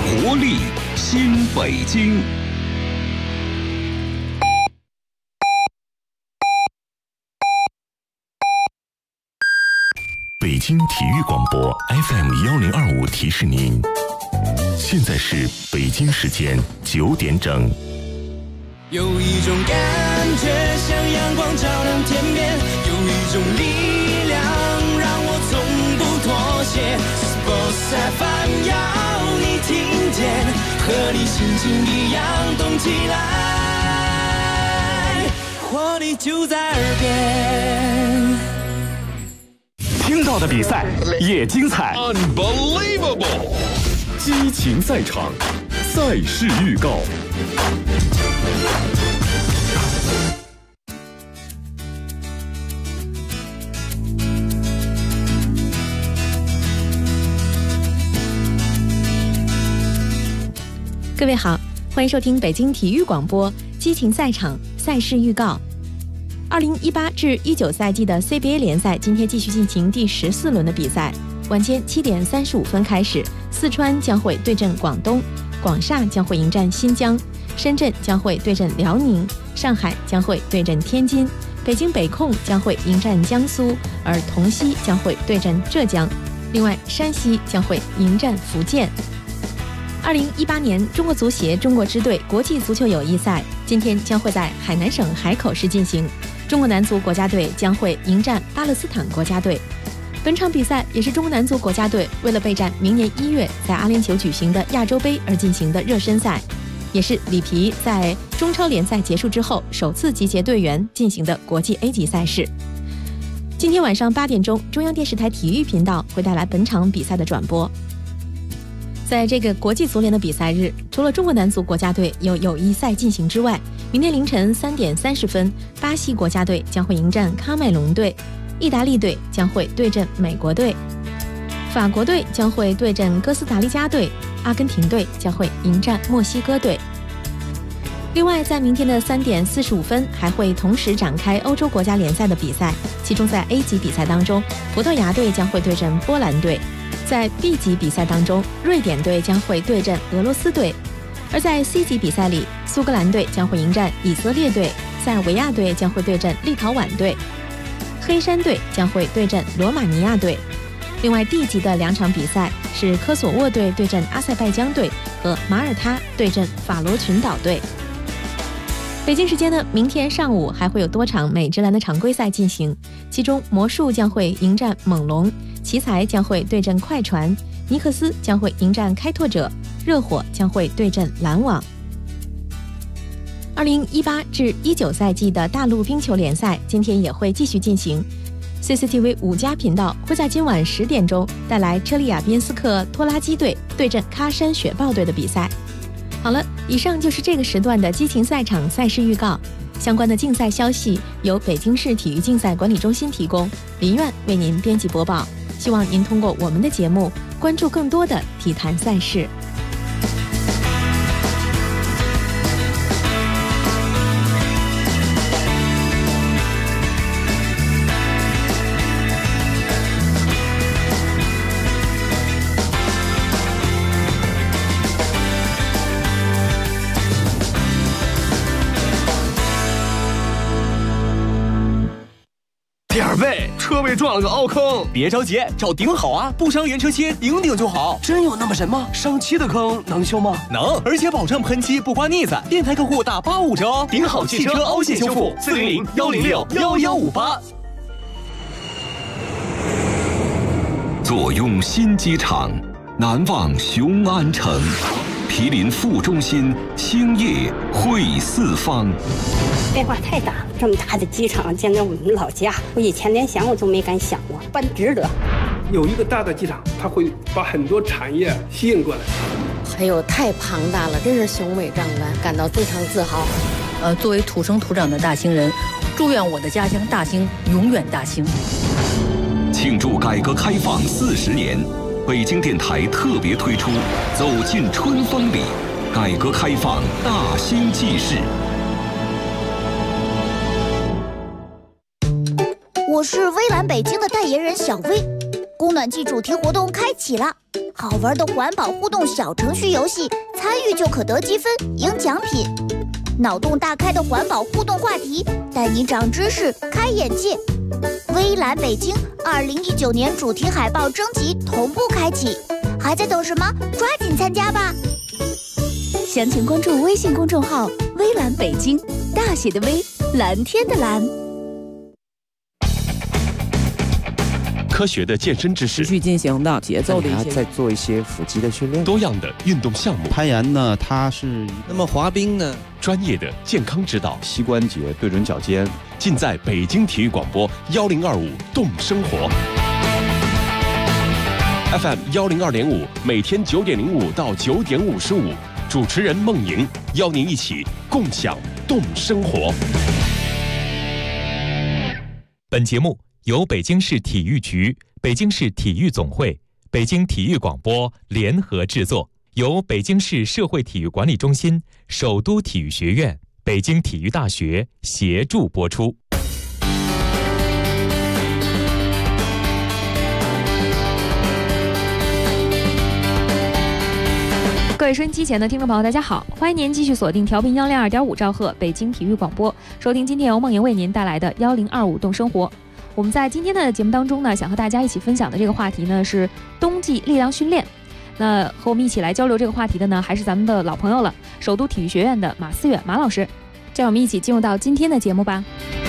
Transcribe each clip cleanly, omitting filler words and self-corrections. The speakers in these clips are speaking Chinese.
活力新北京。 北京体育广播 FM1025提示您，现在是北京时间9点整。 有一种感觉像阳光照亮天边，有一种力量让我从不妥协。Sports FM 要你听见，和你心情一样动起来，活力就在耳边。 听到的比赛也精彩 Unbelievable！ 激情赛场，赛事预告。 各位好，欢迎收听北京体育广播激情赛场赛事预告。2018至19赛季的 CBA 联赛今天继续进行第14轮的比赛，晚间7点35分开始，四川将会对阵广东，广厦将会迎战新疆，深圳将会对阵辽宁，上海将会对阵天津，北京北控将会迎战江苏，而同曦将会对阵浙江，另外山西将会迎战福建。2018年中国足协中国支队国际足球友谊赛今天将会在海南省海口市进行，中国男足国家队将会迎战巴勒斯坦国家队。本场比赛也是中国男足国家队为了备战明年1月在阿联酋举行的亚洲杯而进行的热身赛，也是里皮在中超联赛结束之后首次集结队员进行的国际 A 级赛事。今天晚上8点钟，中央电视台体育频道会带来本场比赛的转播。在这个国际足联的比赛日，除了中国男足国家队有友谊赛进行之外，明天凌晨3点30分，巴西国家队将会迎战喀麦隆队，意大利队将会对阵美国队，法国队将会对阵哥斯达黎加队，阿根廷队将会迎战墨西哥队。另外，在明天的3点45分，还会同时展开欧洲国家联赛的比赛，其中在 A 级比赛当中，葡萄牙队将会对阵波兰队。在 B 级比赛当中，瑞典队将会对阵俄罗斯队；而在 C 级比赛里，苏格兰队将会迎战以色列队，塞尔维亚队将会对阵立陶宛队，黑山队将会对阵罗马尼亚队。另外 D 级的2场比赛是科索沃队对阵阿塞拜疆队和马耳他对阵法罗群岛队。北京时间呢，明天上午还会有多场美职篮的常规赛进行，其中魔术将会迎战猛龙，奇才将会对阵快船，尼克斯将会迎战开拓者，热火将会对阵篮网。2018至19赛季的大陆冰球联赛今天也会继续进行， CCTV 5家频道会在今晚10点钟带来车里亚宾斯克拖拉机队对阵喀山雪豹队的比赛。好了，以上就是这个时段的激情赛场赛事预告，相关的竞赛消息由北京市体育竞赛管理中心提供，林苑为您编辑播报。希望您通过我们的节目关注更多的体坛赛事。 二位，车位撞了个凹坑，别着急，找顶好啊，不伤原车漆，顶顶就好。 真有那么神吗？上漆的坑能修吗？ 能，而且保证喷漆不刮腻子，电台客户打85折哦。顶好汽车凹陷修复，400-106-1158。 坐拥新机场，难忘雄安城，毗邻副中心，兴业汇四方。 变化太大，这么大的机场建在我们老家，我以前连想我都没敢想过，办值得。 有一个大的机场，它会把很多产业吸引过来。 哎呦，太庞大了，真是雄伟壮观，感到非常自豪。 作为土生土长的大兴人，祝愿我的家乡大兴永远大兴。 庆祝改革开放40年，北京电台特别推出《走进春风里》，改革开放大兴纪事。 我是微蓝北京的代言人小薇，供暖季主题活动开启了， 好玩的环保互动小程序游戏，参与就可得积分，赢奖品。脑洞大开的环保互动话题，带你长知识、开眼界。微蓝北京2019年主题海报征集同步开启，还在等什么？抓紧参加吧！详情关注微信公众号“微蓝北京”，大写的微，蓝天的蓝。 科学的健身知识， 持续进行的节奏的一些， 再做一些腹肌的训练， 多样的运动项目。 攀岩呢，它是那么滑冰呢？ 专业的健康指导， 膝关节对准脚尖， 尽在北京体育广播1025动生活 FM 102.5，每天9点05到9点55，主持人孟莹邀您一起共享动生活。 本节目由北京市体育局、北京市体育总会、北京体育广播联合制作，由北京市社会体育管理中心、首都体育学院、北京体育大学协助播出。 各位收音机前的听众朋友，大家好，欢迎您继续锁定调频102.5兆赫北京体育广播，收听今天由孟莹为您带来的1025动生活。我们在今天的节目当中呢，想和大家一起分享的这个话题呢是冬季力量训练。那和我们一起来交流这个话题的呢，还是咱们的老朋友了，首都体育学院的马思远马老师。这样我们一起进入到今天的节目吧。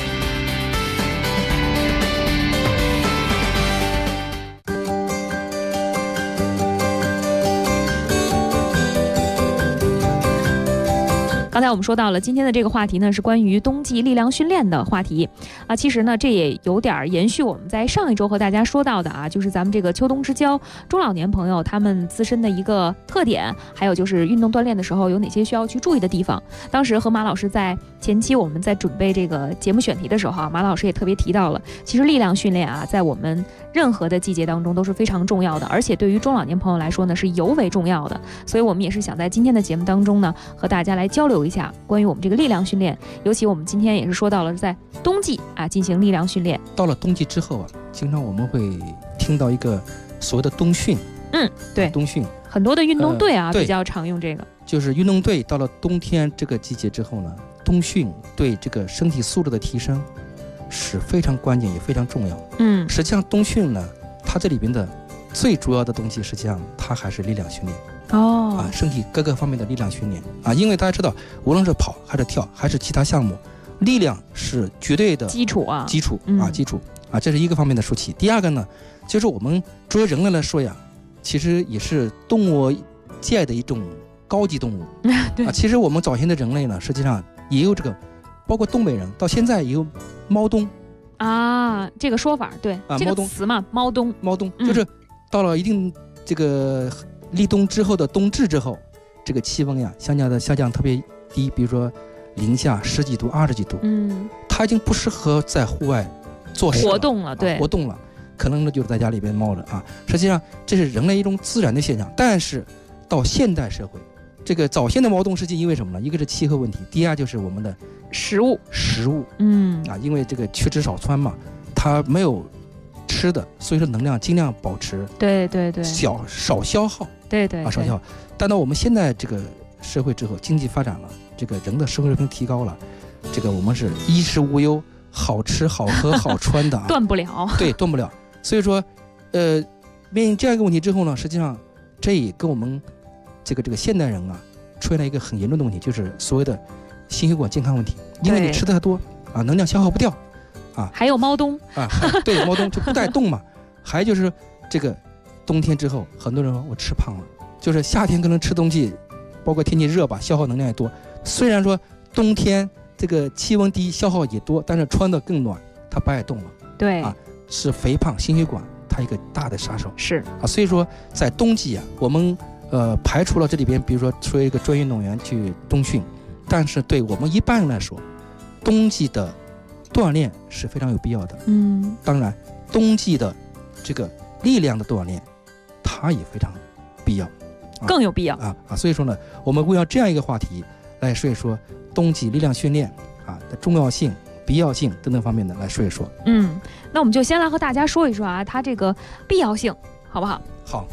刚才我们说到了今天的这个话题呢，是关于冬季力量训练的话题啊。其实呢，这也有点延续我们在上一周和大家说到的啊，就是咱们这个秋冬之交中老年朋友他们自身的一个特点，还有就是运动锻炼的时候有哪些需要去注意的地方。当时和马老师在前期我们在准备这个节目选题的时候啊，马老师也特别提到了，其实力量训练啊，在我们任何的季节当中都是非常重要的，而且对于中老年朋友来说呢，是尤为重要的。所以我们也是想在今天的节目当中呢，和大家来交流一下关于我们这个力量训练，尤其我们今天也是说到了在冬季啊进行力量训练。 到了冬季之后啊，经常我们会听到一个所谓的冬训。 对， 冬训很多的运动队比较常用这个。 就是运动队到了冬天这个季节之后呢，冬训对这个身体素质的提升是非常关键也非常重要。实际上冬训呢，它这里边的最主要的东西，实际上它还是力量训练。身体各个方面的力量训练啊，因为大家知道，无论是跑还是跳还是其他项目，力量是绝对的基础啊，这是一个方面的说起。第二个呢，就是我们作为人类来说呀，其实也是动物界的一种高级动物其实我们早先的人类呢，实际上也有这个，包括东北人到现在也有猫冬啊，这个说法对这个词嘛，猫冬就是到了一定这个立冬之后的冬至之后，这个气温呀下降特别低，比如说零下10几度、20几度，它已经不适合在户外做事活动了， 活动了，可能呢就是在家里边猫着啊。实际上这是人类一种自然的现象，但是到现代社会，这个早先的猫冬是因为什么呢？一个是气候问题，第二就是我们的食物，因为这个缺吃少穿嘛，它没有吃的，所以说能量尽量保持， 对， 少消耗，少消耗。但到我们现在这个社会之后，经济发展了，这个人的生活水平提高了，这个我们是衣食无忧，好吃好喝好穿的断不了， 断不了。所以说，面临这样一个问题之后呢，实际上这也跟我们这个现代人啊，出现了一个很严重的问题，就是所谓的心血管健康问题，因为你吃的太多啊，能量消耗不掉。 还有猫冬对，猫冬就不带动嘛。还有就是这个冬天之后，很多人说我吃胖了，就是夏天可能吃东西，包括天气热吧，消耗能量也多。虽然说冬天这个气温低，消耗也多，但是穿得更暖，它不爱动了。 对是肥胖、心血管它一个大的杀手。 是所以说在冬季啊，我们排除了这里边，比如说作为一个专业运动员去冬训，但是对我们一般人来说，冬季的锻炼是非常有必要的。当然冬季的这个力量的锻炼它也非常必要， 更有必要所以说呢，我们围绕这样一个话题来说一说冬季力量训练的重要性、必要性等等方面的来说一说。 那我们就先来和大家说一说它这个必要性好不好？ 好，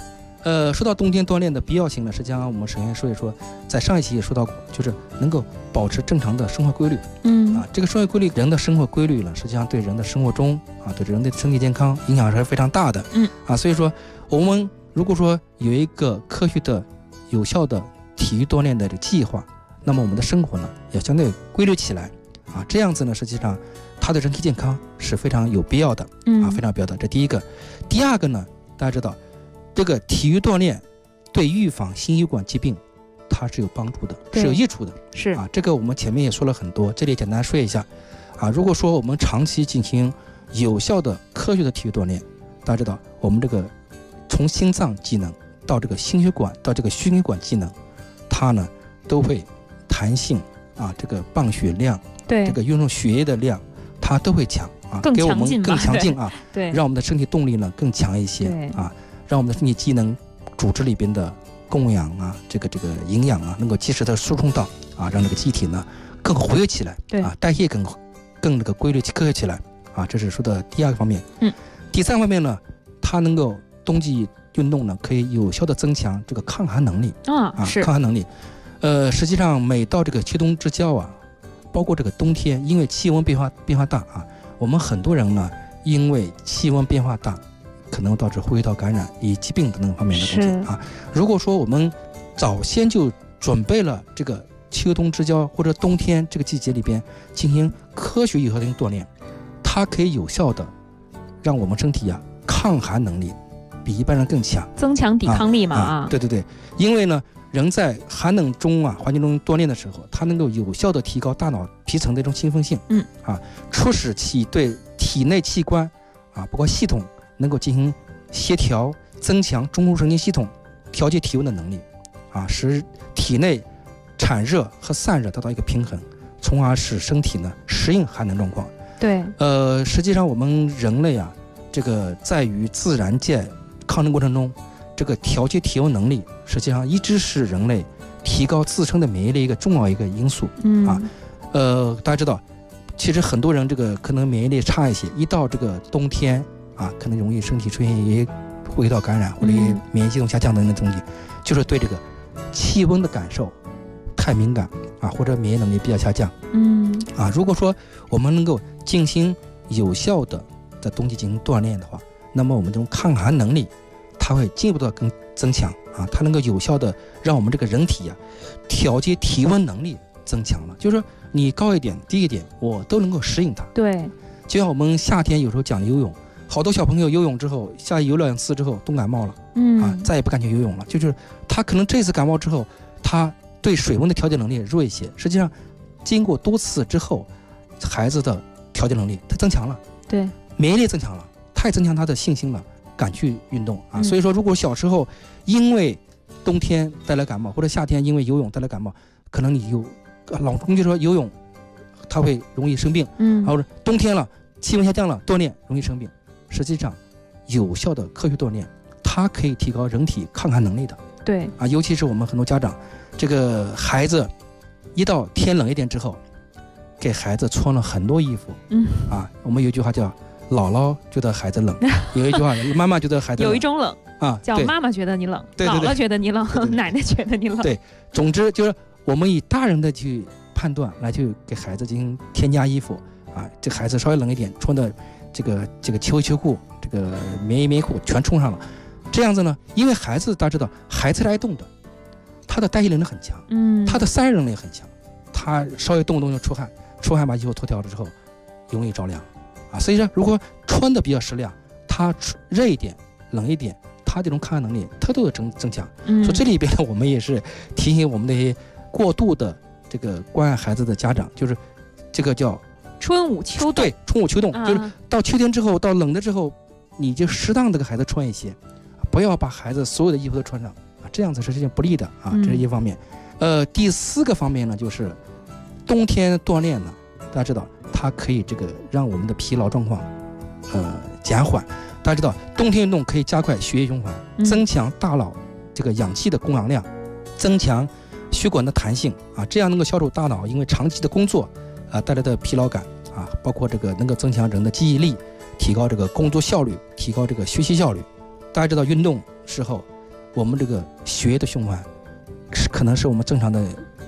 说到冬天锻炼的必要性呢，实际上我们首先说一说，在上一期也说到过，就是能够保持正常的生活规律。这个生活规律，人的生活规律呢，实际上对人的生活中对人的身体健康影响是非常大的。所以说我们如果说有一个科学的、有效的体育锻炼的这个计划，那么我们的生活呢也相对规律起来这样子呢，实际上它对人体健康是非常有必要的非常有必要的。这第一个。第二个呢，大家知道。这个体育锻炼对预防心血管疾病它是有帮助的，是有益处的。 是这个我们前面也说了很多，这里简单说一下如果说我们长期进行有效的科学的体育锻炼，大家知道我们这个从心脏机能到这个心血管到这个血管机能，它呢都会弹性这个泵血量， 对这个运送血液的量，它都会强给我们更强劲对， 让我们的身体动力呢更强一些让我们的身体机能组织里边的供氧这个营养能够及时的输送到让这个机体呢更活跃起来，代谢更这个规律科学起来这是说的第二个方面。第三方面呢，它能够冬季运动呢可以有效的增强这个抗寒能力是抗寒能力。实际上每到这个秋冬之交包括这个冬天，因为气温变化大我们很多人呢因为气温变化大，可能导致呼吸道感染以疾病等等方面的东西如果说我们早先就准备了这个秋冬之交或者冬天这个季节里边进行科学有效的锻炼，它可以有效的让我们身体抗寒能力比一般人更强， 增强抵抗力嘛对，因为呢人在寒冷中环境中锻炼的时候，它能够有效的提高大脑皮层的一种兴奋性促使其对体内器官包括系统能够进行协调，增强中枢神经系统调节体温的能力使体内产热和散热得到一个平衡，从而使身体呢适应寒冷状况。 对， 实际上我们人类这个在于自然界抗争过程中，这个调节体温能力实际上一直是人类提高自身的免疫力一个重要一个因素大家知道，其实很多人这个可能免疫力差一些，一到这个冬天可能容易身体出现一些呼吸道感染或者免疫系统下降等等东西，就是对这个气温的感受太敏感或者免疫能力比较下降。如果说我们能够进行有效的在冬季进行锻炼的话，那么我们这种抗寒能力它会进一步的更增强它能够有效的让我们这个人体调节体温能力增强了，就是说你高一点低一点我都能够适应它。 对， 就像我们夏天有时候讲游泳，好多小朋友游泳之后下游2次之后冻感冒了再也不敢去游泳了，就是他可能这次感冒之后他对水温的调节能力弱一些，实际上经过多次之后孩子的调节能力他增强了， 对， 免疫力增强了，他也增强他的信心了，敢去运动所以说如果小时候因为冬天带来感冒，或者夏天因为游泳带来感冒，可能你老中就说游泳它会容易生病或者冬天了气温下降了锻炼容易生病，实际上有效的科学锻炼它可以提高人体抗寒能力的。 对尤其是我们很多家长，这个孩子一到天冷一点之后给孩子穿了很多衣服我们有一句话叫姥姥觉得孩子冷，有一句话妈妈觉得孩子冷， 有一种冷叫妈妈觉得你冷，姥姥觉得你冷，奶奶觉得你冷。 对，总之就是我们以大人的去判断来去给孩子进行添加衣服这孩子稍微冷一点穿的这个秋衣秋裤这个棉衣棉裤全冲上了，这样子呢，因为孩子大家知道孩子是爱动的，他的代谢能力很强他的散热能力很强，他稍微动不动就出汗把衣服脱掉了之后容易着凉所以说如果穿的比较适量，他热一点冷一点，他这种抗寒能力他都有增强所以这里边我们也是提醒我们那些过度的这个关爱孩子的家长，就是这个叫春捂秋冻。 对，春捂秋冻就是到秋天之后到冷的之后你就适当的给孩子穿一些，不要把孩子所有的衣服都穿上这样子是不利的这是一方面。第4个方面呢，就是冬天锻炼呢，大家知道它可以这个让我们的疲劳状况减缓。大家知道冬天运动可以加快血液循环，增强大脑这个氧气的供氧量，增强血管的弹性这样能够消除大脑因为长期的工作带来的疲劳感包括这个能够增强人的记忆力，提高这个工作效率，提高这个学习效率。大家知道运动时候我们这个血液的循环可能是我们正常的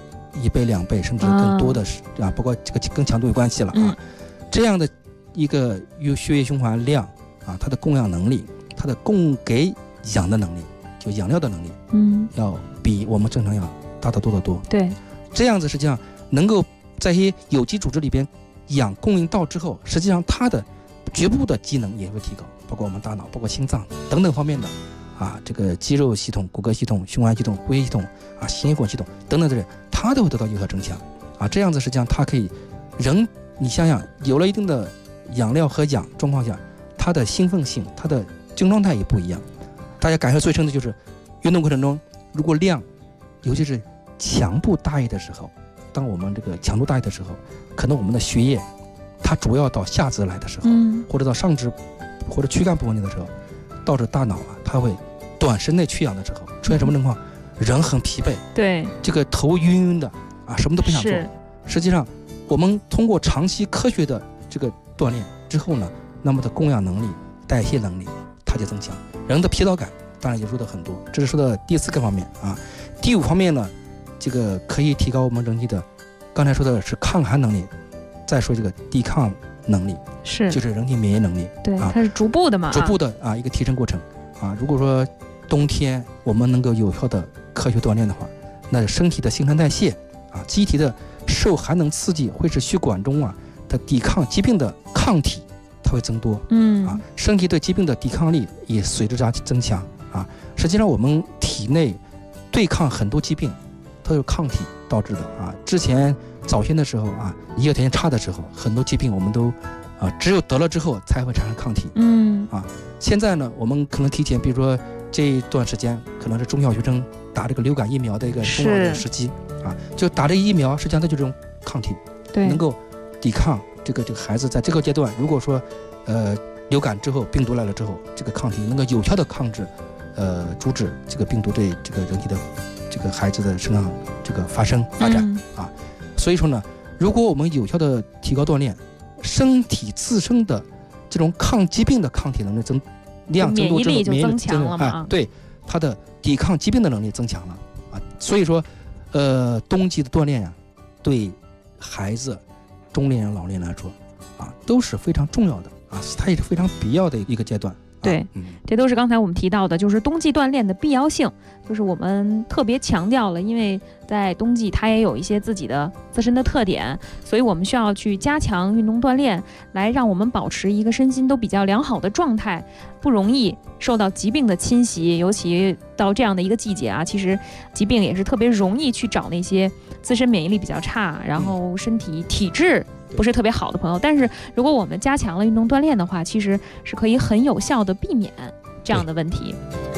1倍、2倍，甚至更多的啊，包括这个跟强度有关系了啊。这样的一个血液循环量啊，它的供氧能力，它的供给氧的能力，就养料的能力，要比我们正常要大得多得多。 对， 这样子实际上能够在一些有机组织里边，氧供应到之后，实际上它的局部的机能也会提高，包括我们大脑，包括心脏等等方面的啊，这个肌肉系统、骨骼系统、循环系统、呼吸系统啊、心血管系统等等的，它都会得到有效增强啊。这样子实际上它可以人，你想想，有了一定的养料和氧状况下，它的兴奋性、它的精神状态也不一样。大家感受最深的就是运动过程中，如果量，尤其是强度大一的时候，当我们这个强度大一的时候，可能我们的血液它主要到下肢来的时候，或者到上肢或者躯干部分的时候，导致大脑啊，它会短时内缺氧的时候，出现什么情况？人很疲惫， 对， 这个头晕晕的啊，什么都不想做。实际上，我们通过长期科学的这个锻炼之后呢，那么的供氧能力、代谢能力它就增强，人的疲劳感当然也说的很多。这是说的第4个方面啊。第5方面呢，这个可以提高我们人体的，刚才说的是抗寒能力，再说这个抵抗能力，就是人体免疫能力。 对，它是逐步的嘛， 逐步的啊一个提升过程啊。如果说冬天我们能够有效的科学锻炼的话，那身体的新陈代谢啊，机体的受寒冷刺激会使血管中啊的抵抗疾病的抗体它会增多，身体对疾病的抵抗力也随之增强啊。实际上我们体内对抗很多疾病都是抗体导致的啊。之前早先的时候啊，医疗条件差的时候，很多疾病我们都只有得了之后才会产生抗体，现在呢，我们可能提前，比如说这一段时间可能是中小学生打这个流感疫苗的一个重要的时机啊，就打这个疫苗，实际上它就是这种抗体，能够抵抗这个孩子在这个阶段，如果说流感之后病毒来了之后，这个抗体能够有效的抗制，阻止这个病毒对这个人体的这个孩子的身上这个发展啊。所以说呢，如果我们有效的提高锻炼，身体自身的这种抗疾病的抗体能力量增多之后， 免疫力就增强了嘛， 对，它的抵抗疾病的能力增强了啊。所以说，冬季的锻炼呀，对孩子、中年人、老年人来说啊，都是非常重要的啊，它也是非常必要的一个阶段。 对，这都是刚才我们提到的，就是冬季锻炼的必要性，就是我们特别强调了，因为在冬季它也有一些自己的自身的特点，所以我们需要去加强运动锻炼，来让我们保持一个身心都比较良好的状态，不容易受到疾病的侵袭。尤其到这样的一个季节啊，其实疾病也是特别容易去找那些自身免疫力比较差，然后身体体质不是特别好的朋友。但是如果我们加强了运动锻炼的话，其实是可以很有效的避免这样的问题。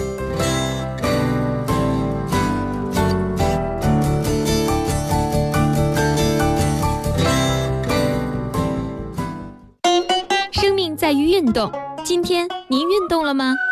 生命在于运动，今天您运动了吗？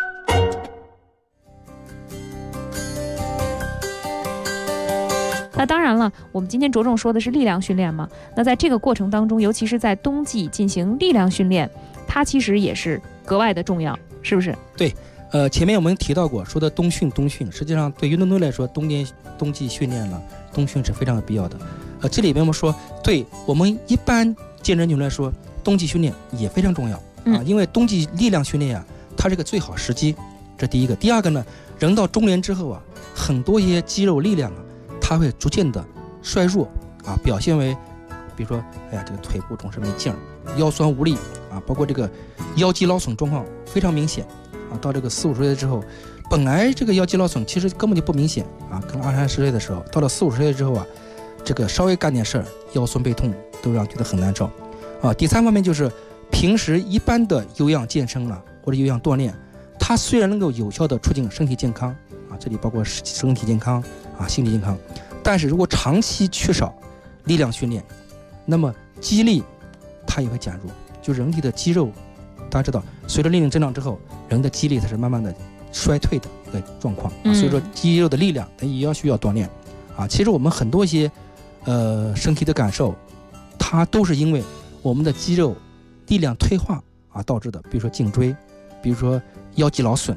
那当然了，我们今天着重说的是力量训练嘛。那在这个过程当中，尤其是在冬季进行力量训练，它其实也是格外的重要，是不是？ 对，前面我们提到过，说的冬训，实际上对运动队来说，冬季训练了，冬训是非常有必要的。这里边我们说，对我们一般健身运动来说，冬季训练也非常重要啊，因为冬季力量训练啊，它是个最好时机，这第一个。第二个呢，人到中年之后啊，很多一些肌肉力量啊，它会逐渐的衰弱啊，表现为，比如说，哎呀，这个腿部总是没劲儿，腰酸无力啊，包括这个腰肌劳损状况非常明显啊。到这个40-50岁之后，本来这个腰肌劳损其实根本就不明显啊，可能20-30岁的时候，到了40-50岁之后啊，这个稍微干点事儿，腰酸背痛都让觉得很难受啊。第3方面就是平时一般的有氧健身了或者有氧锻炼，它虽然能够有效的促进身体健康啊，这里包括身体健康啊、心理健康，但是如果长期缺少力量训练，那么肌力它也会减弱，就人体的肌肉，大家知道，随着年龄增长之后，人的肌力它是慢慢的衰退的一个状况啊，所以说肌肉的力量它也需要锻炼啊。其实我们很多一些身体的感受，它都是因为我们的肌肉力量退化啊导致的，比如说颈椎，比如说腰肌劳损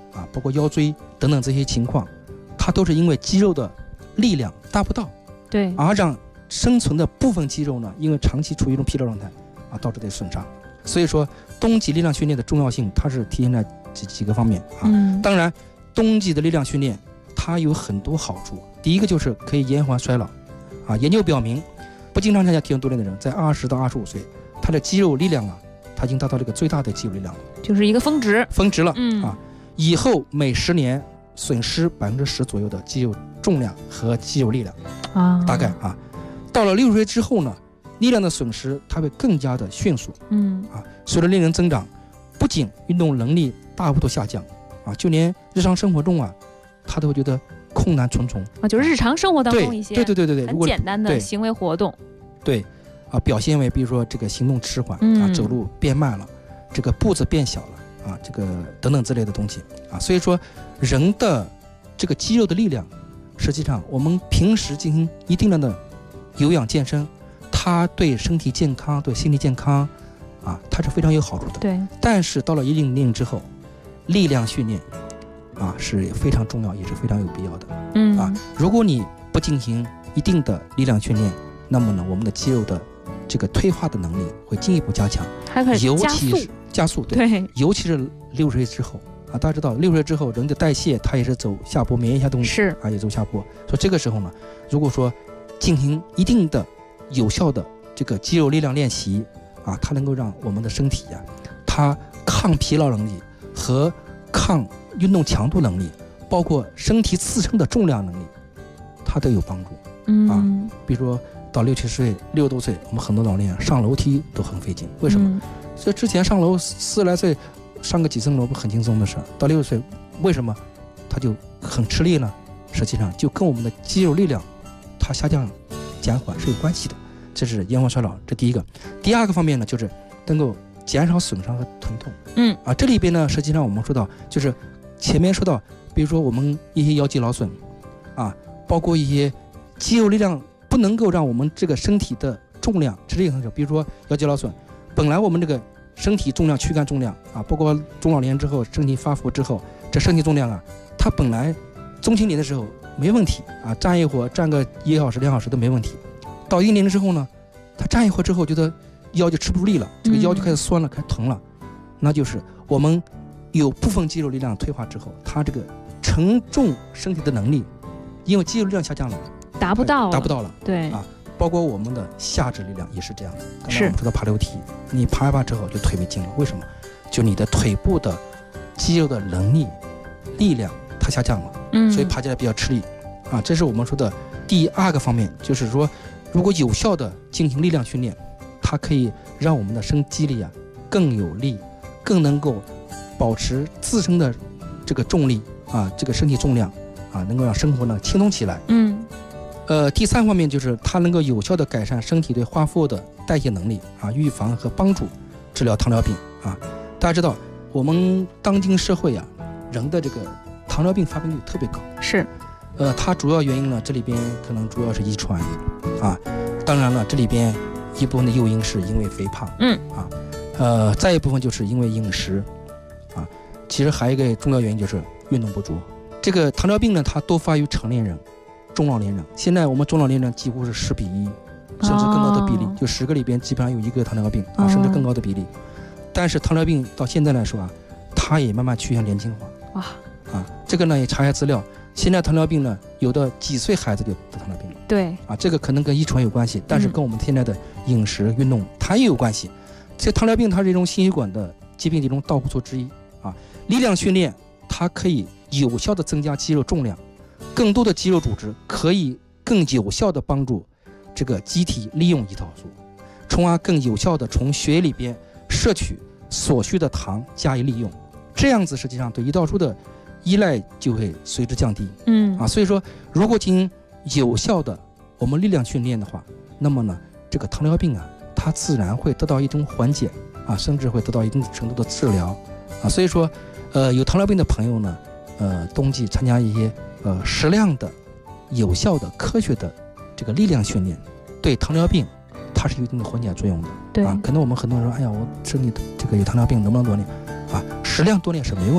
啊，包括腰椎等等这些情况，它都是因为肌肉的力量达不到， 对， 而让生存的部分肌肉呢，因为长期处于一种疲劳状态啊，导致的损伤。所以说，冬季力量训练的重要性，它是体现在几个方面啊。当然，冬季的力量训练它有很多好处。第一个就是可以延缓衰老啊。研究表明，不经常参加体育锻炼的人，在20到25岁，他的肌肉力量啊，他已经达到这个最大的肌肉力量了， 就是一个峰值了。 啊。以后每10年损失10%左右的肌肉重量和肌肉力量啊，大概啊。到了60岁之后呢，力量的损失它会更加的迅速。随着年龄增长，不仅运动能力大幅度下降啊，就连日常生活中啊，他都会觉得困难重重啊，就是日常生活当中一些对很简单的行为活动， 对啊，表现为比如说这个行动迟缓啊，走路变慢了，这个步子变小了啊，这个等等之类的东西啊。所以说，人的这个肌肉的力量，实际上我们平时进行一定量的有氧健身，它对身体健康、对心理健康啊，它是非常有好处的。 对。 但是到了一定年龄之后，力量训练啊是非常重要，也是非常有必要的。如果你不进行一定的力量训练，那么呢，我们的肌肉的这个退化的能力会进一步加强， 还可以尤其是加速， 对， 尤其是60岁之后啊，大家知道60岁之后人的代谢它也是走下坡，免疫下动是啊也走下坡，所以这个时候呢，如果说进行一定的有效的这个肌肉力量练习啊，它能够让我们的身体呀，它抗疲劳能力和抗运动强度能力，包括身体自身的重量能力，它都有帮助。比如说到60、70岁、60多岁，我们很多老年人上楼梯都很费劲，为什么？这之前上楼40来岁上个几层楼不很轻松的事，到60岁为什么他就很吃力呢？实际上就跟我们的肌肉力量它下降减缓是有关系的，这是延缓衰老，这第一个。第二个方面呢，就是能够减少损伤和疼痛。这里边呢，实际上我们说到，就是前面说到，比如说我们一些腰肌劳损啊，包括一些肌肉力量不能够让我们这个身体的重量直立很少，比如说腰肌劳损，本来我们这个身体重量、躯干重量啊，包括中老年之后身体发福之后，这身体重量啊，它本来中青年的时候没问题啊，站一会儿站个1小时、2小时都没问题。到一定年龄之后呢，他站一会儿之后觉得腰就吃不住力了，这个腰就开始酸了，开始疼了，那就是我们有部分肌肉力量退化之后，他这个承重身体的能力，因为肌肉力量下降了，达不到了。 对啊，包括我们的下肢力量也是这样的。刚才我们说到爬楼梯，你爬一爬之后就腿没劲了，为什么？就你的腿部的肌肉的能力、力量它下降了，所以爬起来比较吃力啊。这是我们说的第二个方面，就是说，如果有效的进行力量训练，它可以让我们的身肌力啊更有力，更能够保持自身的这个重力啊，这个身体重量啊，能够让生活呢轻松起来。第三方面就是它能够有效的改善身体对化合物的代谢能力啊，预防和帮助治疗糖尿病啊。大家知道，我们当今社会啊，人的这个糖尿病发病率特别高。 是。 它主要原因呢，这里边可能主要是遗传啊，当然了，这里边一部分的诱因是因为肥胖，再一部分就是因为饮食啊，其实还有一个重要原因就是运动不足。这个糖尿病呢，它多发于成年人、中老年人。现在我们中老年人几乎是10比1，甚至更高的比例，就10个里边基本上有1个糖尿病啊，甚至更高的比例。但是糖尿病到现在来说啊，它也慢慢趋向年轻化。这个呢也查一下资料。现在糖尿病呢，有的几岁孩子就得糖尿病了。 对这个可能跟遗传有关系，但是跟我们现在的饮食、运动它也有关系。这糖尿病它是一种心血管的疾病的一种导火索之一啊。力量训练它可以有效的增加肌肉重量，更多的肌肉组织可以更有效的帮助这个机体利用胰岛素，从而更有效的从血液里边摄取所需的糖加以利用。这样子实际上对胰岛素的依赖就会随之降低。所以说，如果进行有效的我们力量训练的话，那么呢，这个糖尿病啊，它自然会得到一种缓解啊，甚至会得到一定程度的治疗啊。所以说，有糖尿病的朋友呢，冬季参加一些适量的、有效的、科学的这个力量训练，对糖尿病它是有一定的缓解作用的。 对可能我们很多人说，哎呀，我身体这个有糖尿病，能不能锻炼啊？适量锻炼是没问题的。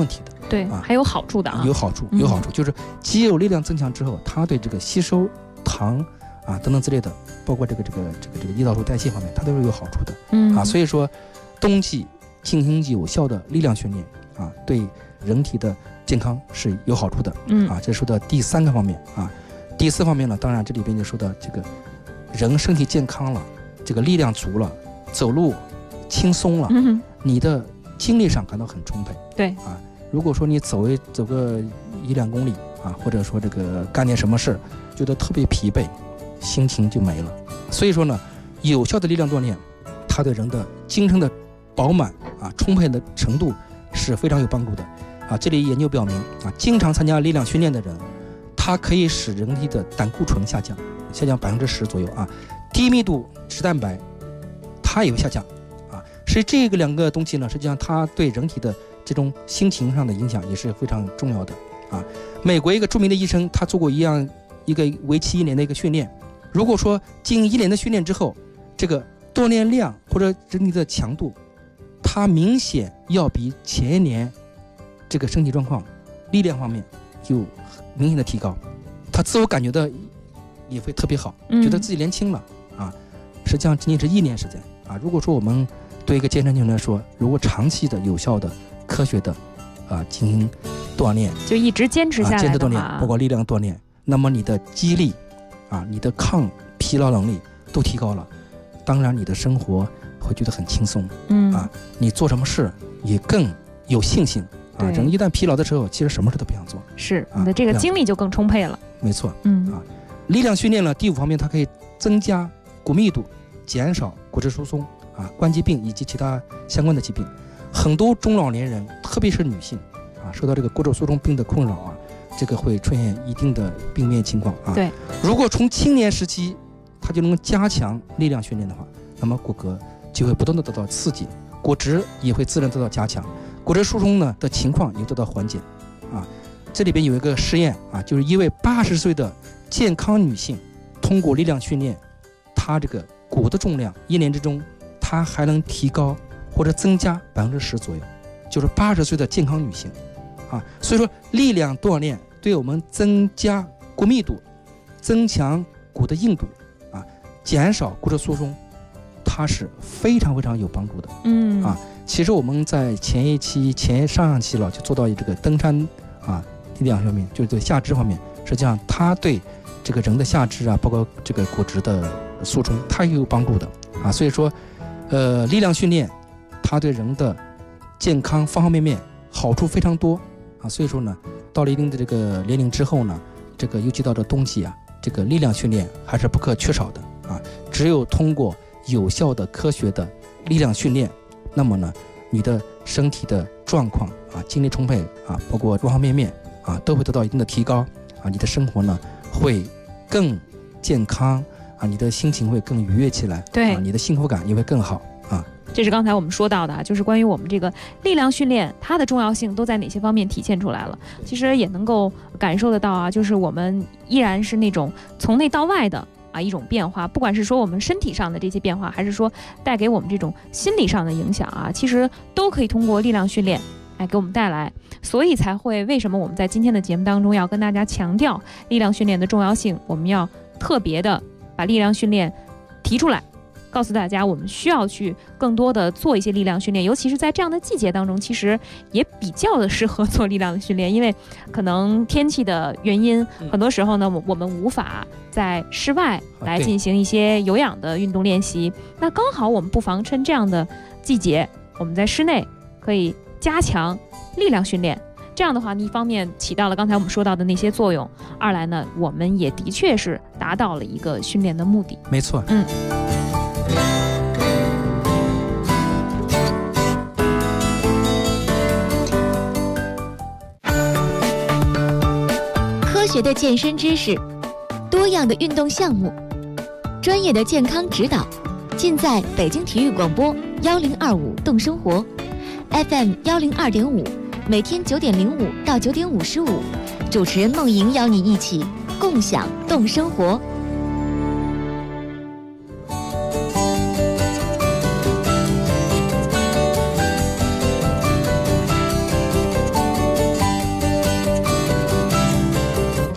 对，还有好处的啊， 有好处，就是肌肉力量增强之后，它对这个吸收糖啊等等之类的，包括这个胰岛素代谢方面，它都是有好处的。所以说冬季进行有效的力量训练啊，对人体的健康是有好处的。这说到第3个方面啊。第4方面呢，当然这里边就说到这个人身体健康了，这个力量足了，走路轻松了，你的精力上感到很充沛。 对啊，如果说你走个1-2公里啊，或者说这个干点什么事，觉得特别疲惫，心情就没了。所以说呢，有效的力量锻炼，它对人的精神的饱满啊、充沛的程度是非常有帮助的啊。这里研究表明啊，经常参加力量训练的人，它可以使人体的胆固醇下降10%左右啊，低密度脂蛋白它也会下降啊。所以这个2个东西呢，实际上它对人体的这种心情上的影响也是非常重要的啊。美国一个著名的医生，他做过一个为期1年的一个训练。如果说经1年的训练之后，这个锻炼量或者人体的强度，它明显要比前1年这个身体状况、力量方面有明显的提高，他自我感觉到也会特别好，觉得自己年轻了啊。实际上仅仅是1年时间啊。如果说我们对一个健身球员来说，如果长期的、有效的、科学的啊进行锻炼，就一直坚持下来的话， 坚持锻炼，包括力量锻炼，那么你的肌力啊、你的抗疲劳能力都提高了，当然你的生活会觉得很轻松，你做什么事也更有信心。人一旦疲劳的时候，其实什么事都不想做， 是你的这个精力就更充沛了。 没错，力量训练呢，第5方面，它可以增加骨密度，减少骨质疏松啊、关节病以及其他相关的疾病。很多中老年人，特别是女性啊，受到这个骨质疏松病的困扰啊，这个会出现一定的病变情况啊。 对， 如果从青年时期，它就能够加强力量训练的话，那么骨骼就会不断的得到刺激，骨质也会自然得到加强。骨质疏松呢的情况也得到缓解啊。这里边有一个实验啊，就是一位80岁的健康女性，通过力量训练，她这个骨的重量1年之中，她还能提高或者增加10%左右，就是80岁的健康女性啊。所以说力量锻炼对我们增加骨密度、增强骨的硬度啊、减少骨质疏松，它是非常非常有帮助的。其实我们在上期了，就做到这个登山啊力量方面，就是对下肢方面，实际上它对这个人的下肢啊，包括这个骨质的疏松，它也有帮助的啊。所以说，力量训练它对人的健康方方面面好处非常多啊。所以说呢，到了一定的这个年龄之后呢，这个尤其到了冬季啊，这个力量训练还是不可缺少的啊。只有通过有效的、科学的力量训练，那么呢，你的身体的状况啊，精力充沛啊，包括方方面面啊，都会得到一定的提高啊。你的生活呢会更健康啊，你的心情会更愉悦起来， 对， 你的幸福感也会更好啊。 这是刚才我们说到的，就是关于我们这个力量训练，它的重要性都在哪些方面体现出来了？其实也能够感受得到啊，就是我们依然是那种从内到外的一种变化，不管是说我们身体上的这些变化，还是说带给我们这种心理上的影响啊，其实都可以通过力量训练给我们带来。所以才会为什么我们在今天的节目当中要跟大家强调力量训练的重要性，我们要特别的把力量训练提出来，告诉大家我们需要去更多的做一些力量训练，尤其是在这样的季节当中，其实也比较的适合做力量的训练，因为可能天气的原因，很多时候呢我们无法在室外来进行一些有氧的运动练习，那刚好我们不妨趁这样的季节，我们在室内可以加强力量训练。这样的话，一方面起到了刚才我们说到的那些作用，二来呢，我们也的确是达到了一个训练的目的。 没错， 科学的健身知识，多样的运动项目，专业的健康指导，尽在北京体育广播1025动生活 FM 102.5，每天9点05到9点55，主持人梦莹邀你一起共享动生活。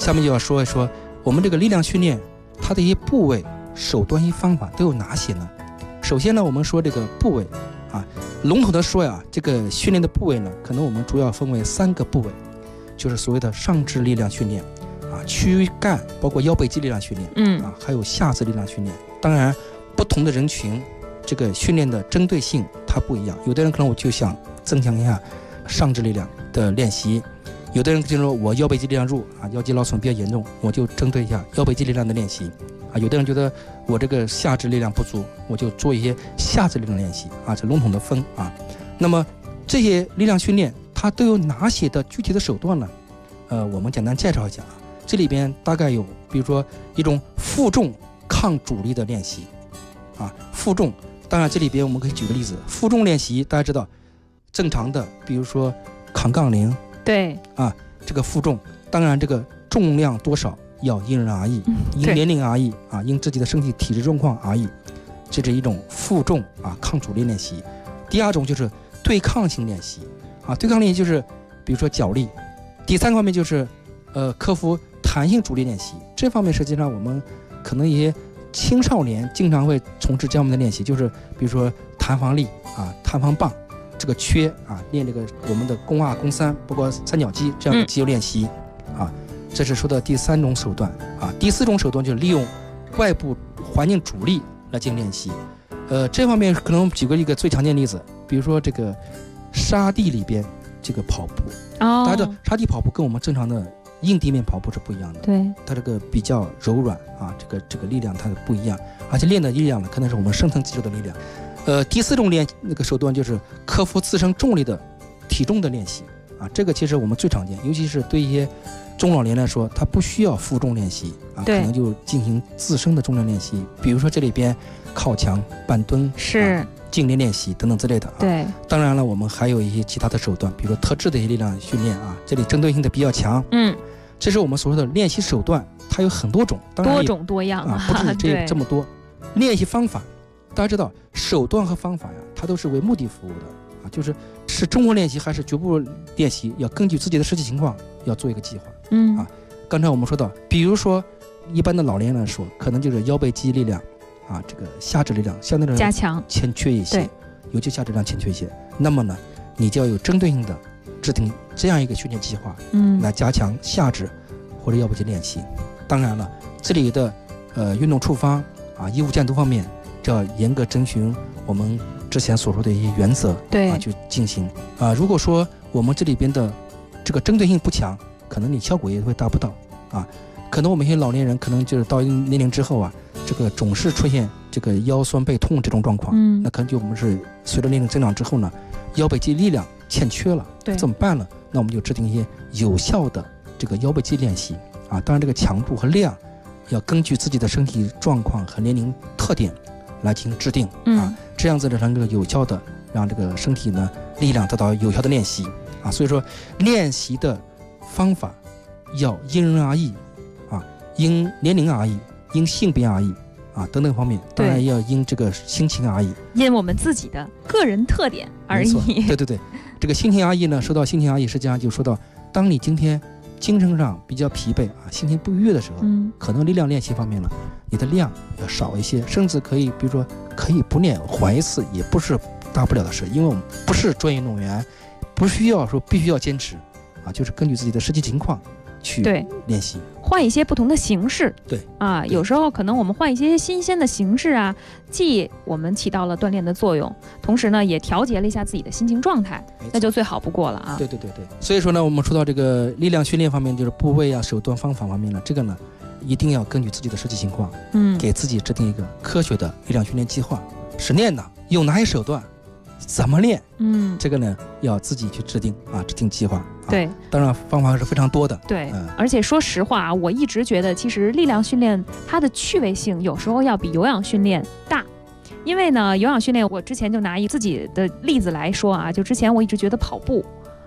下面就要说一说我们这个力量训练它的一些部位、手段、一些方法都有哪些呢？首先呢，我们说这个部位啊，笼统的说呀，这个训练的部位呢，可能我们主要分为3个部位，就是所谓的上肢力量训练啊，躯干包括腰背肌力量训练，还有下肢力量训练。当然，不同的人群，这个训练的针对性它不一样。有的人可能我就想增强一下上肢力量的练习，有的人就说我腰背肌力量弱啊，腰肌劳损比较严重，我就针对一下腰背肌力量的练习啊。有的人觉得我这个下肢力量不足，我就做一些下肢力量练习啊，这笼统的分啊。那么这些力量训练它都有哪些的具体的手段呢？我们简单介绍一下啊。这里边大概有，比如说一种负重抗阻力的练习啊，负重。当然这里边我们可以举个例子，负重练习大家知道，正常的比如说扛杠铃， 对啊，这个负重，当然这个重量多少要因人而异，因年龄而异啊，因自己的身体体质状况而异，这是一种负重啊抗阻力练习。第二种就是对抗性练习啊，对抗练习就是比如说脚力。第3个方面就是克服弹性阻力练习。这方面实际上我们可能一些青少年经常会从事这样的练习，就是比如说弹簧力啊、弹簧棒，这个缺啊，练这个我们的肱2、肱3，包括三角肌这样的肌肉练习啊。这是说的第3种手段啊。第4种手段就是利用外部环境阻力来进行练习。这方面可能举个一个最常见的例子，比如说这个沙地里边这个跑步，大家知道沙地跑步跟我们正常的硬地面跑步是不一样的， 对， 它这个比较柔软啊，这个力量它是不一样，而且练的力量呢，可能是我们深层肌肉的力量。第4种手段就是克服自身重力的体重的练习啊，这个其实我们最常见，尤其是对一些中老年来说，他不需要负重练习啊，可能就进行自身的重量练习，比如说这里边靠墙、半蹲是。 静力练习等等之类的啊。 对， 当然了，我们还有一些其他的手段，比如说特制的一些力量训练啊，这里针对性的比较强。这是我们所说的练习手段，它有很多种，当然多种多样啊，不止这么多。练习方法，大家知道，手段和方法呀，它都是为目的服务的啊，是综合练习还是局部练习，要根据自己的实际情况要做一个计划。啊，刚才我们说到，比如说一般的老年人来说，可能就是腰背肌力量。啊，这个下肢力量相对来说加强欠缺一些，尤其下肢力量欠缺一些。那么呢，你就要有针对性的制定这样一个训练计划，来加强下肢或者腰背肌练习。当然了，这里的运动处方啊、衣物监督方面，就要严格遵循我们之前所说的一些原则， 对啊，去进行啊。如果说我们这里边的这个针对性不强，可能你效果也会达不到啊。可能我们一些老年人可能就是到一定年龄之后啊，这个总是出现这个腰酸背痛这种状况，那可能就我们是随着年龄增长之后呢，腰背肌力量欠缺了，怎么办呢？那我们就制定一些有效的这个腰背肌练习啊，当然这个强度和量要根据自己的身体状况和年龄特点来进行制定啊，这样子呢，让这个有效的让这个身体呢力量得到有效的练习啊，所以说练习的方法要因人而异。因年龄而异，因性别而异啊，等等方面，当然要因这个心情而异， 因我们自己的个人特点而异。 对，这个心情而异呢，说到心情而异，实际上就说到，当你今天精神上比较疲惫啊，心情不愉悦的时候，可能力量练习方面呢，你的量要少一些，甚至可以，比如说可以不练还一次，也不是大不了的事，因为我们不是专业运动员，不需要说必须要坚持啊，就是根据自己的实际情况去练习。 换一些不同的形式， 对啊，有时候可能我们换一些新鲜的形式啊，既我们起到了锻炼的作用，同时呢也调节了一下自己的心情状态，那就最好不过了啊。 对，所以说呢，我们说到这个力量训练方面，就是部位啊、手段、方法方面呢，这个呢一定要根据自己的实际情况，给自己制定一个科学的力量训练计划。是练的用哪些手段？怎么练？这个呢要自己去制定啊，制定计划。 对， 当然方法是非常多的。 对，而且说实话，我一直觉得其实力量训练它的趣味性有时候要比有氧训练大。因为呢，有氧训练我之前就拿自己的例子来说啊，就之前我一直觉得跑步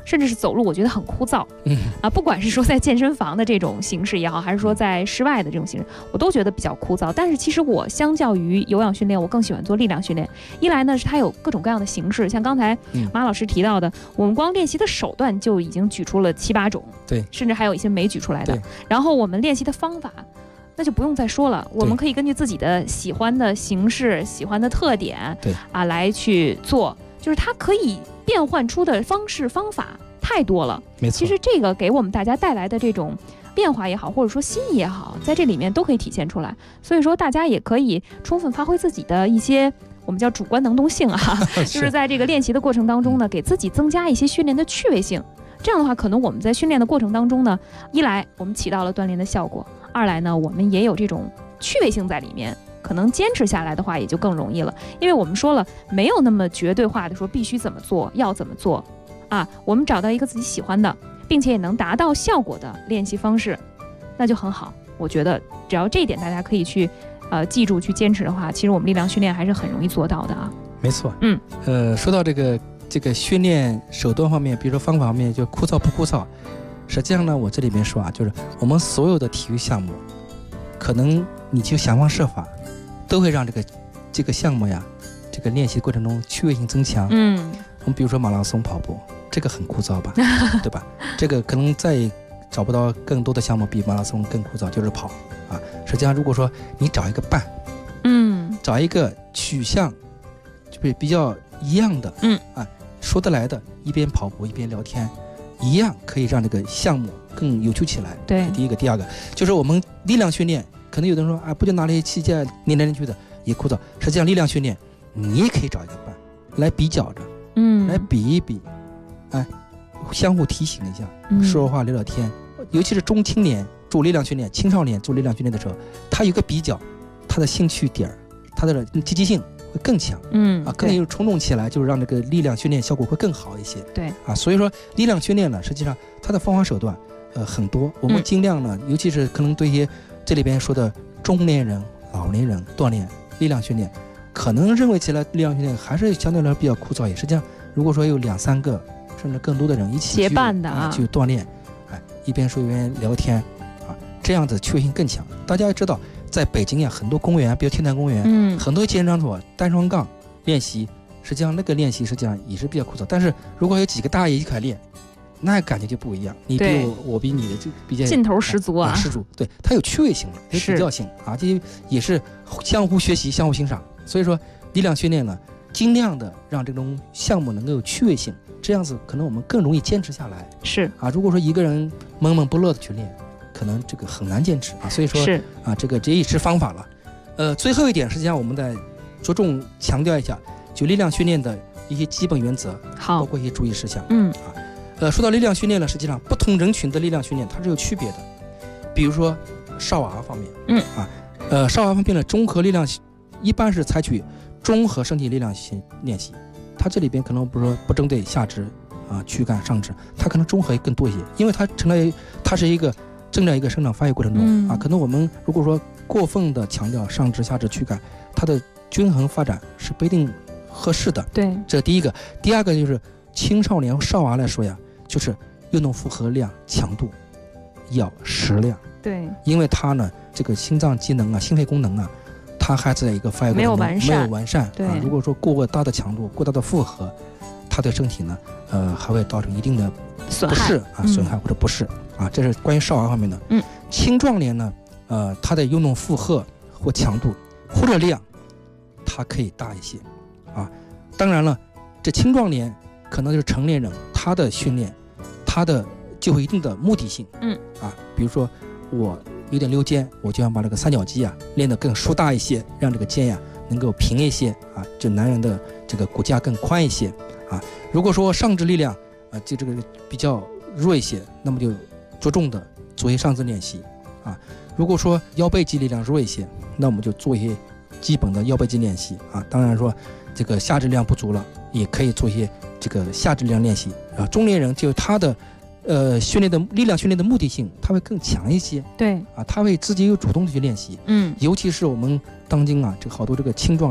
甚至是走路，我觉得很枯燥。不管是说在健身房的这种形式也好，还是说在室外的这种形式，我都觉得比较枯燥。但是其实我相较于有氧训练，我更喜欢做力量训练。一来呢是它有各种各样的形式，像刚才马老师提到的，我们光练习的手段就已经举出了7、8种， 对， 甚至还有一些没举出来的。然后我们练习的方法，那就不用再说了，我们可以根据自己的喜欢的形式、喜欢的特点，来去做，就是它可以变换出的方式方法太多了。 没错， 其实这个给我们大家带来的这种变化也好，或者说新意也好，在这里面都可以体现出来。所以说大家也可以充分发挥自己的一些我们叫主观能动性啊，就是在这个练习的过程当中呢，给自己增加一些训练的趣味性。这样的话，可能我们在训练的过程当中呢，一来我们起到了锻炼的效果，二来呢，我们也有这种趣味性在里面，可能坚持下来的话也就更容易了。因为我们说了，没有那么绝对化的说必须怎么做，要怎么做啊，我们找到一个自己喜欢的，并且也能达到效果的练习方式，那就很好。我觉得只要这一点大家可以去记住去坚持的话，其实我们力量训练还是很容易做到的啊。 没错，说到这个训练手段方面，比如说方法方面，就枯燥不枯燥？实际上呢，我这里面说啊，就是我们所有的体育项目，可能你就想方设法，都会让这个项目呀，这个练习过程中趣味性增强。我们比如说马拉松跑步，这个很枯燥吧，对吧？这个可能再也找不到更多的项目比马拉松更枯燥，就是跑啊。实际上，如果说你找一个伴，找一个取向就比较一样的，说得来的，一边跑步一边聊天，一样可以让这个项目更有趣起来。 对， 第一个，第二个就是我们力量训练，可能有的人说不就拿那些器械练来练去的也枯燥。实际上，力量训练你也可以找一个伴来比较着，来比一比，相互提醒一下，说话聊聊天。尤其是中青年做力量训练，青少年做力量训练的时候，他有个比较，他的兴趣点，他的积极性会更强，更有冲动起来，就是让这个力量训练效果会更好一些。 对所以说力量训练呢，实际上它的方法手段很多，我们尽量呢，尤其是可能对一些这里边说的中年人、老年人锻炼力量训练，可能认为起来力量训练还是相对来说比较枯燥。也实际上，如果说有2、3个甚至更多的人一起结伴的去锻炼，一边说一边聊天这样子趣味性更强。大家要知道，在北京呀，很多公园，比如天坛公园，很多健身场所单双杠练习，实际上那个练习实际上也是比较枯燥。但是如果有几个大爷一起来练，那感觉就不一样。你比我比你的就比较劲头十足啊， 十足。对，它有趣味性，有比较性这也是相互学习、相互欣赏。所以说，力量训练呢，尽量的让这种项目能够有趣味性，这样子可能我们更容易坚持下来。 是如果说一个人闷闷不乐的去练，可能这个很难坚持所以说是这也是方法了。最后一点，实际上我们再着重强调一下，就力量训练的一些基本原则，包括一些注意事项。说到力量训练呢，实际上不同人群的力量训练它是有区别的。比如说少儿方面，少儿方面的综合力量一般是采取综合身体力量练习，它这里边可能不是说不针对下肢躯干上肢，它可能综合更多一些，因为它是一个正在一个生长发育过程中可能我们如果说过分的强调上肢下肢躯干，它的均衡发展是不一定合适的。 对， 这第一个。第二个就是青少年少儿来说呀，就是运动负荷量强度要适量。 对， 因为它呢这个心脏机能心肺功能它还在一个发育过程中没有完善。 对， 如果说过大的强度、过大的负荷，它对身体呢还会造成一定的不适损害或者不适这是关于少儿方面的。青壮年呢它的运动负荷或强度或者量它可以大一些当然了，这青壮年可能就是成年人，他的训练他的就会一定的目的性。比如说我有点溜肩，我就想把这个三角肌练得更舒大一些，让这个肩能够平一些这男人的这个骨架更宽一些如果说上肢力量就这个比较弱一些，那么就着重的做一些上肢练习如果说腰背肌力量弱一些，那我们就做一些基本的腰背肌练习当然说这个下肢力量不足了，也可以做一些这个下肢力量练习中年人就他的训练的力量训练的目的性，他会更强一些。 对他会自己有主动的去练习。尤其是我们当今这个好多这个青壮年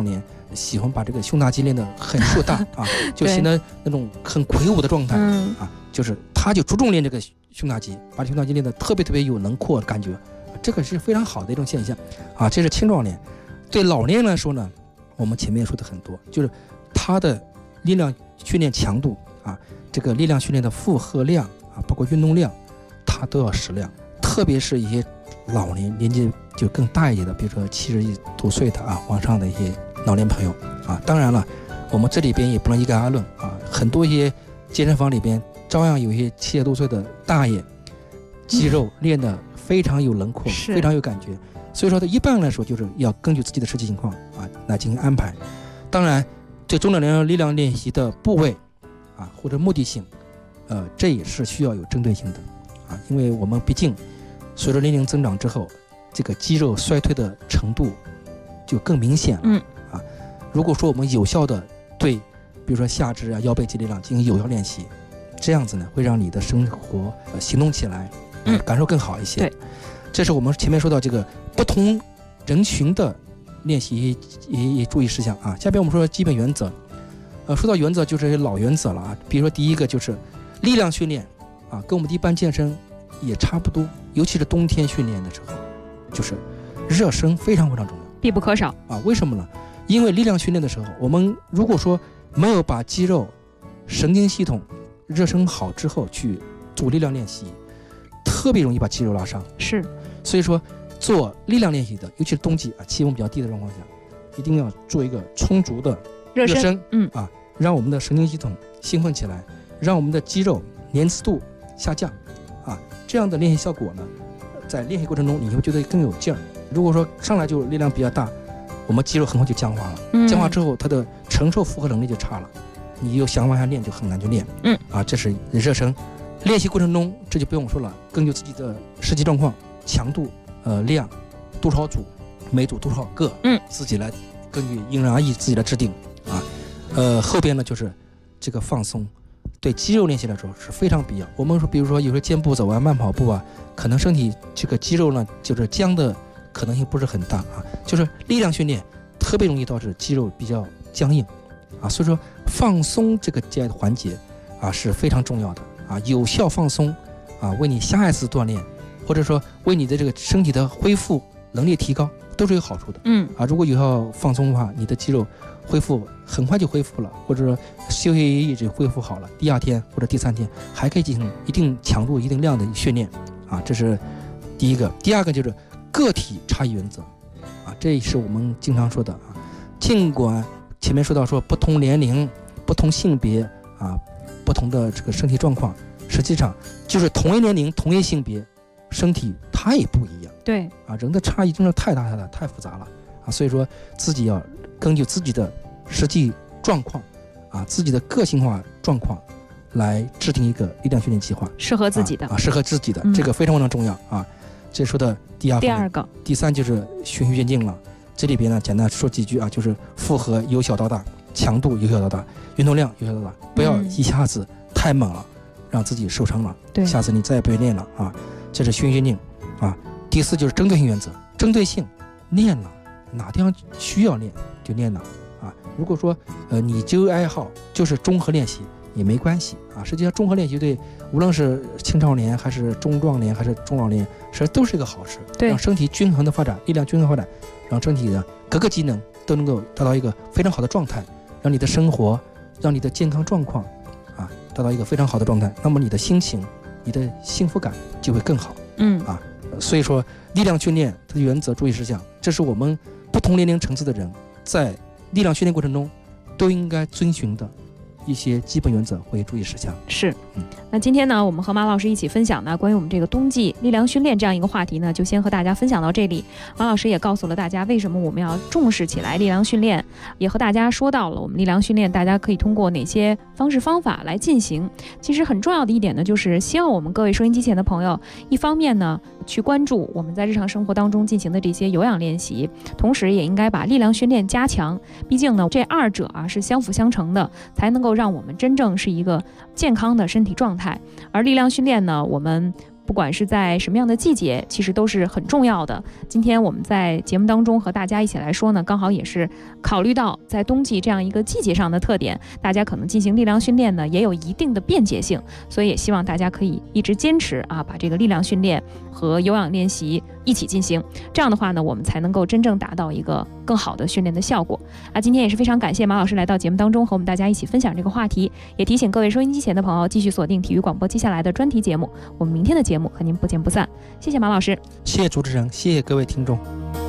喜欢把这个胸大肌练得很硕大啊，就显得那种很魁梧的状态啊，就是他就注重练这个胸大肌，把胸大肌练得特别有轮廓感觉，这个是非常好的一种现象啊。这是青壮年。对老年人来说呢，我们前面说的很多，就是他的力量训练强度啊，这个力量训练的负荷量啊，包括运动量，他都要适量。特别是一些老年纪就更大一点的，比如说70多岁的啊往上的一些老年朋友啊。当然了，我们这里边也不能一概而论啊，很多一些健身房里边照样有一些70多岁的大爷，肌肉练得非常有轮廓，非常有感觉。所以说，一般来说就是要根据自己的实际情况啊来进行安排。当然，对中老年人力量练习的部位啊或者目的性，这也是需要有针对性的啊，因为我们毕竟随着年龄增长之后，这个肌肉衰退的程度就更明显了啊。如果说我们有效的对，比如说下肢啊、腰背肌力量进行有效练习，这样子呢，会让你的生活行动起来，感受更好一些。对，这是我们前面说到这个不同人群的练习也注意事项啊。下边我们说基本原则，说到原则就是老原则了啊。比如说第一个就是力量训练啊，跟我们的一般健身也差不多，尤其是冬天训练的时候，就是热身非常重要， 必不可少啊。为什么呢？因为力量训练的时候，我们如果说没有把肌肉、神经系统热身好之后去做力量练习，特别容易把肌肉拉伤。 是， 所以说做力量练习的，尤其是冬季啊，气温比较低的状况下，一定要做一个充足的热身，啊，让我们的神经系统兴奋起来，让我们的肌肉粘稠度下降，啊，这样的练习效果呢，在练习过程中你会觉得更有劲儿。如果说上来就力量比较大，我们肌肉很快就僵化了，僵化之后它的承受负荷能力就差了，你又想往下练就很难去练，啊，这是热身。练习过程中这就不用说了，根据自己的实际状况，强度、量、多少组，每组多少个，自己来根据因人而异自己来制定啊。后边呢就是这个放松，对肌肉练习来说是非常必要。我们说，比如说有时候健步走啊、慢跑步啊，可能身体这个肌肉呢就是僵的可能性不是很大啊，就是力量训练特别容易导致肌肉比较僵硬啊，所以说放松这个环节啊是非常重要的啊，有效放松啊，为你下一次锻炼，或者说为你的这个身体的恢复能力提高都是有好处的。如果有效放松的话，你的肌肉恢复很快就恢复了，或者说休息一直恢复好了，第二天或者第三天还可以进行一定强度、一定量的训练啊，这是第一个。第二个就是个体差异原则啊，这是我们经常说的啊。尽管前面说到说不同年龄、不同性别啊、不同的这个身体状况，实际上就是同一年龄、同一性别，身体它也不一样。 对啊，人的差异真的太大太复杂了啊，所以说自己要根据自己的实际状况啊，自己的个性化状况来制定一个力量训练计划， 适合自己的适合自己的，这个非常重要啊。这说的第二个，第三就是循序渐进了。这里边呢，简单说几句啊，就是负荷由小到大，强度由小到大，运动量由小到大，不要一下子太猛了，让自己受伤了。对，下次你再也不会练了啊。这是循序渐进啊。第四就是针对性原则，针对性练了哪地方需要练就练了啊。如果说你就爱好就是综合练习也没关系啊。实际上综合练习对无论是青少年还是中壮年还是中老年，实际上都是一个好事，让身体均衡的发展，力量均衡发展，让身体的各个机能都能够达到一个非常好的状态，让你的生活，让你的健康状况啊达到一个非常好的状态，那么你的心情、你的幸福感就会更好。啊，所以说力量训练它的原则、注意事项，这是我们不同年龄层次的人在力量训练过程中都应该遵循的一些基本原则或者注意事项。 是，那今天呢，我们和马老师一起分享呢关于我们这个冬季力量训练这样一个话题呢，就先和大家分享到这里。马老师也告诉了大家为什么我们要重视起来力量训练，也和大家说到了我们力量训练大家可以通过哪些方式方法来进行。其实很重要的一点呢，就是希望我们各位收音机前的朋友，一方面呢去关注我们在日常生活当中进行的这些有氧练习，同时也应该把力量训练加强。毕竟呢，这二者啊是相辅相成的，才能够让我们真正是一个健康的身体状态。而力量训练呢，我们不管是在什么样的季节，其实都是很重要的。今天我们在节目当中和大家一起来说呢，刚好也是考虑到在冬季这样一个季节上的特点，大家可能进行力量训练呢也有一定的便捷性，所以也希望大家可以一直坚持把这个力量训练和有氧练习一起进行，这样的话呢，我们才能够真正达到一个更好的训练的效果。今天也是非常感谢马老师来到节目当中和我们大家一起分享这个话题，也提醒各位收音机前的朋友继续锁定体育广播接下来的专题节目，我们明天的节目和您不见不散。谢谢马老师， 谢谢主持人，谢谢各位听众。